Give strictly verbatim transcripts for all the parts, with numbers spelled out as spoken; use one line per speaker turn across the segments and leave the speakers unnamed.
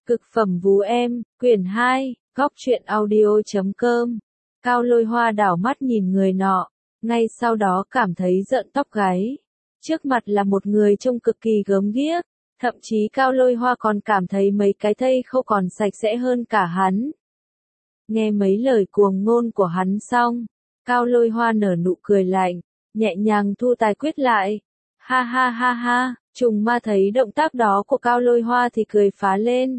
Cực phẩm vú em, quyển hai, góc truyện audio chấm com. Cao Lôi Hoa đảo mắt nhìn người nọ, ngay sau đó cảm thấy rợn tóc gáy. Trước mặt là một người trông cực kỳ gớm ghiếc, thậm chí Cao Lôi Hoa còn cảm thấy mấy cái thây khâu còn sạch sẽ hơn cả hắn. Nghe mấy lời cuồng ngôn của hắn xong, Cao Lôi Hoa nở nụ cười lạnh, nhẹ nhàng thu tài quyết lại. Ha ha ha ha, trùng ma thấy động tác đó của Cao Lôi Hoa thì cười phá lên.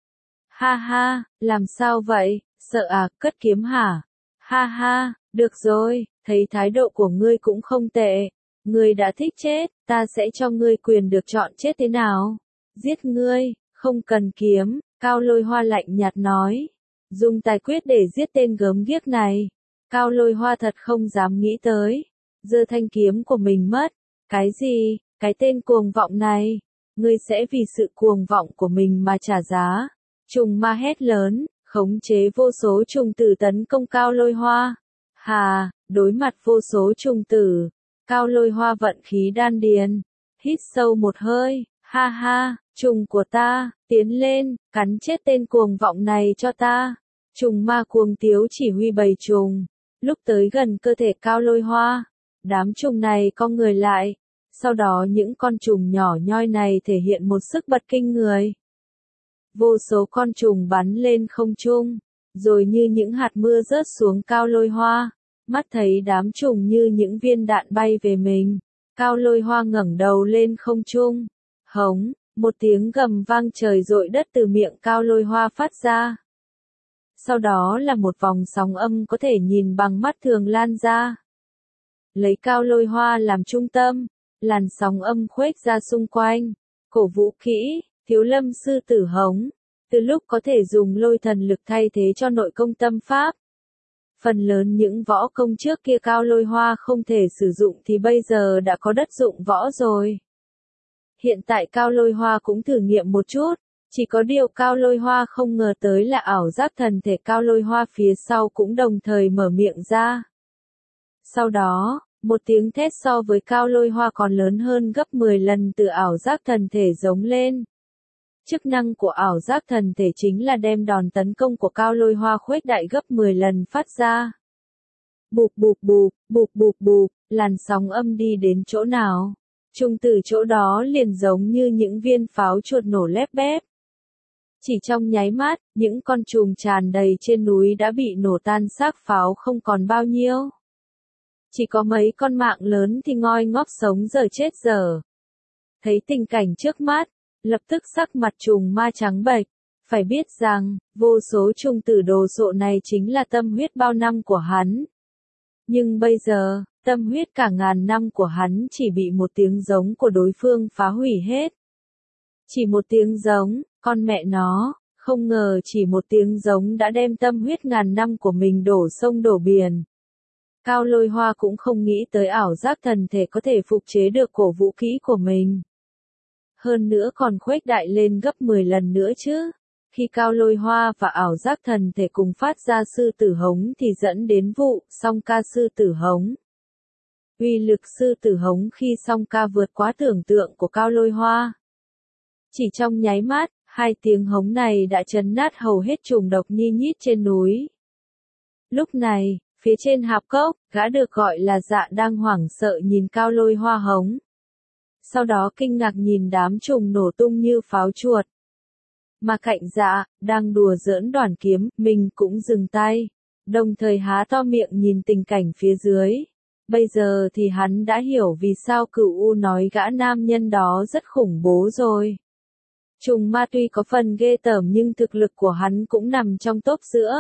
Ha ha, làm sao vậy, sợ à, cất kiếm hả? Ha ha, được rồi, thấy thái độ của ngươi cũng không tệ. Ngươi đã thích chết, ta sẽ cho ngươi quyền được chọn chết thế nào. Giết ngươi, không cần kiếm, Cao Lôi Hoa lạnh nhạt nói. Dùng tài quyết để giết tên gớm ghiếc này. Cao Lôi Hoa thật không dám nghĩ tới. Giơ thanh kiếm của mình mất. Cái gì, cái tên cuồng vọng này? Ngươi sẽ vì sự cuồng vọng của mình mà trả giá. Trùng ma hét lớn, khống chế vô số trùng tử tấn công Cao Lôi Hoa. Hà, đối mặt vô số trùng tử, Cao Lôi Hoa vận khí đan điền, hít sâu một hơi, ha ha, trùng của ta, tiến lên, cắn chết tên cuồng vọng này cho ta. Trùng ma cuồng tiếu chỉ huy bầy trùng, lúc tới gần cơ thể Cao Lôi Hoa, đám trùng này cong người lại, sau đó những con trùng nhỏ nhoi này thể hiện một sức bật kinh người. Vô số con trùng bắn lên không trung, rồi như những hạt mưa rớt xuống Cao Lôi Hoa, mắt thấy đám trùng như những viên đạn bay về mình. Cao Lôi Hoa ngẩng đầu lên không trung, hống, một tiếng gầm vang trời dội đất từ miệng Cao Lôi Hoa phát ra. Sau đó là một vòng sóng âm có thể nhìn bằng mắt thường lan ra. Lấy Cao Lôi Hoa làm trung tâm, làn sóng âm khuếch ra xung quanh, cổ vũ kỹ. Thiếu lâm sư tử hống, từ lúc có thể dùng lôi thần lực thay thế cho nội công tâm pháp. Phần lớn những võ công trước kia Cao Lôi Hoa không thể sử dụng thì bây giờ đã có đất dụng võ rồi. Hiện tại Cao Lôi Hoa cũng thử nghiệm một chút, chỉ có điều Cao Lôi Hoa không ngờ tới là ảo giác thần thể Cao Lôi Hoa phía sau cũng đồng thời mở miệng ra. Sau đó, một tiếng thét so với Cao Lôi Hoa còn lớn hơn gấp mười lần từ ảo giác thần thể giống lên. Chức năng của ảo giác thần thể chính là đem đòn tấn công của Cao Lôi Hoa khuếch đại gấp mười lần phát ra. Bụp bụp bụp, bụp bụp bụp, làn sóng âm đi đến chỗ nào, trùng tử chỗ đó liền giống như những viên pháo chuột nổ lép bép. Chỉ trong nháy mắt, những con trùng tràn đầy trên núi đã bị nổ tan xác pháo không còn bao nhiêu. Chỉ có mấy con mạng lớn thì ngoi ngóp sống dở chết dở. Thấy tình cảnh trước mắt, lập tức sắc mặt trùng ma trắng bệch, phải biết rằng, vô số trùng tử đồ sộ này chính là tâm huyết bao năm của hắn. Nhưng bây giờ, tâm huyết cả ngàn năm của hắn chỉ bị một tiếng giống của đối phương phá hủy hết. Chỉ một tiếng giống, con mẹ nó, không ngờ chỉ một tiếng giống đã đem tâm huyết ngàn năm của mình đổ sông đổ biển. Cao Lôi Hoa cũng không nghĩ tới ảo giác thần thể có thể phục chế được cổ vũ kỹ của mình. Hơn nữa còn khuếch đại lên gấp mười lần nữa chứ. Khi Cao Lôi Hoa và ảo giác thần thể cùng phát ra sư tử hống thì dẫn đến vụ song ca sư tử hống. Uy lực sư tử hống khi song ca vượt quá tưởng tượng của Cao Lôi Hoa. Chỉ trong nháy mắt, hai tiếng hống này đã chấn nát hầu hết trùng độc ni nhít trên núi. Lúc này, phía trên hạp cốc, gã được gọi là Dạ đang hoảng sợ nhìn Cao Lôi Hoa hống. Sau đó kinh ngạc nhìn đám trùng nổ tung như pháo chuột. Mà cạnh Dạ, đang đùa giỡn đoản kiếm, mình cũng dừng tay, đồng thời há to miệng nhìn tình cảnh phía dưới. Bây giờ thì hắn đã hiểu vì sao Cửu U nói gã nam nhân đó rất khủng bố rồi. Trùng ma tuy có phần ghê tởm nhưng thực lực của hắn cũng nằm trong top giữa.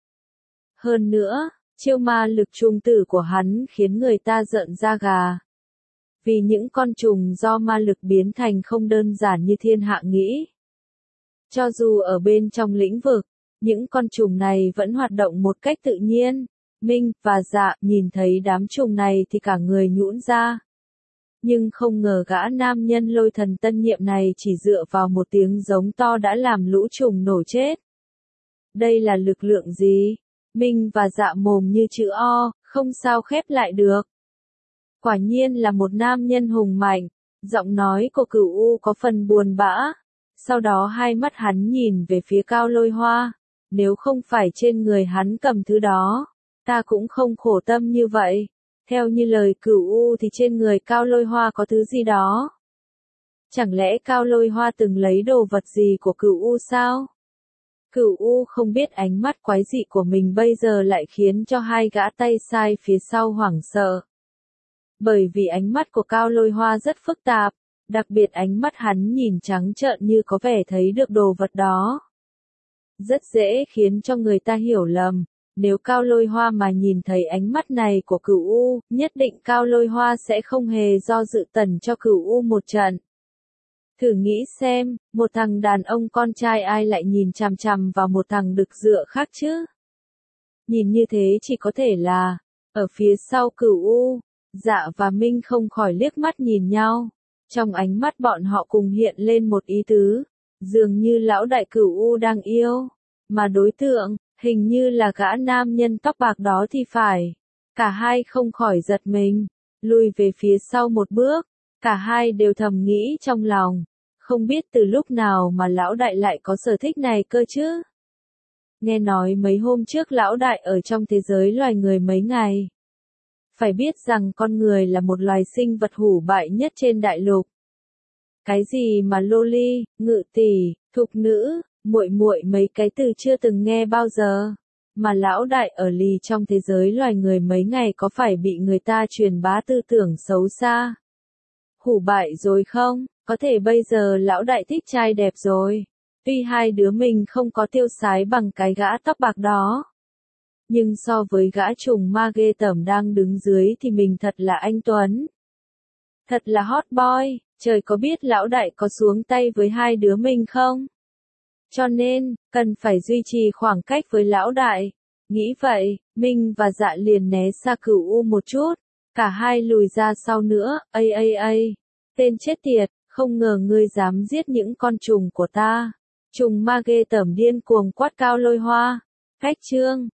Hơn nữa, chiêu ma lực trùng tử của hắn khiến người ta rợn da gà. Vì những con trùng do ma lực biến thành không đơn giản như thiên hạ nghĩ. Cho dù ở bên trong lĩnh vực, những con trùng này vẫn hoạt động một cách tự nhiên. Minh và Dạ nhìn thấy đám trùng này thì cả người nhũn ra. Nhưng không ngờ gã nam nhân lôi thần tân nhiệm này chỉ dựa vào một tiếng giống to đã làm lũ trùng nổ chết. Đây là lực lượng gì? Minh và Dạ mồm như chữ O, không sao khép lại được. Quả nhiên là một nam nhân hùng mạnh, giọng nói của Cửu U có phần buồn bã. Sau đó hai mắt hắn nhìn về phía Cao Lôi Hoa, nếu không phải trên người hắn cầm thứ đó, ta cũng không khổ tâm như vậy. Theo như lời Cửu U thì trên người Cao Lôi Hoa có thứ gì đó. Chẳng lẽ Cao Lôi Hoa từng lấy đồ vật gì của Cửu U sao? Cửu U không biết ánh mắt quái dị của mình bây giờ lại khiến cho hai gã tay sai phía sau hoảng sợ. Bởi vì ánh mắt của Cao Lôi Hoa rất phức tạp, đặc biệt ánh mắt hắn nhìn trắng trợn như có vẻ thấy được đồ vật đó. Rất dễ khiến cho người ta hiểu lầm, nếu Cao Lôi Hoa mà nhìn thấy ánh mắt này của Cửu U, nhất định Cao Lôi Hoa sẽ không hề do dự tẩn cho Cửu U một trận. Thử nghĩ xem, một thằng đàn ông con trai ai lại nhìn chằm chằm vào một thằng đực dựa khác chứ? Nhìn như thế chỉ có thể là, ở phía sau Cửu U, Dạ và Minh không khỏi liếc mắt nhìn nhau. Trong ánh mắt bọn họ cùng hiện lên một ý tứ, dường như lão đại Cửu U đang yêu, mà đối tượng, hình như là gã nam nhân tóc bạc đó thì phải. Cả hai không khỏi giật mình, lùi về phía sau một bước, cả hai đều thầm nghĩ trong lòng, không biết từ lúc nào mà lão đại lại có sở thích này cơ chứ. Nghe nói mấy hôm trước lão đại ở trong thế giới loài người mấy ngày. Phải biết rằng con người là một loài sinh vật hủ bại nhất trên đại lục. Cái gì mà loli, ngự tỷ, thục nữ, muội muội mấy cái từ chưa từng nghe bao giờ. Mà lão đại ở lì trong thế giới loài người mấy ngày có phải bị người ta truyền bá tư tưởng xấu xa? Hủ bại rồi không? Có thể bây giờ lão đại thích trai đẹp rồi. Tuy hai đứa mình không có tiêu sái bằng cái gã tóc bạc đó. Nhưng so với gã trùng ma ghê tởm đang đứng dưới thì mình thật là anh Tuấn. Thật là hot boy, trời có biết lão đại có xuống tay với hai đứa mình không? Cho nên, cần phải duy trì khoảng cách với lão đại. Nghĩ vậy, Minh và Dạ liền né xa Cửu U một chút. Cả hai lùi ra sau nữa, ây ây ây. Tên chết tiệt, không ngờ ngươi dám giết những con trùng của ta. Trùng ma ghê tởm điên cuồng quát Cao Lôi Hoa. Khách trương,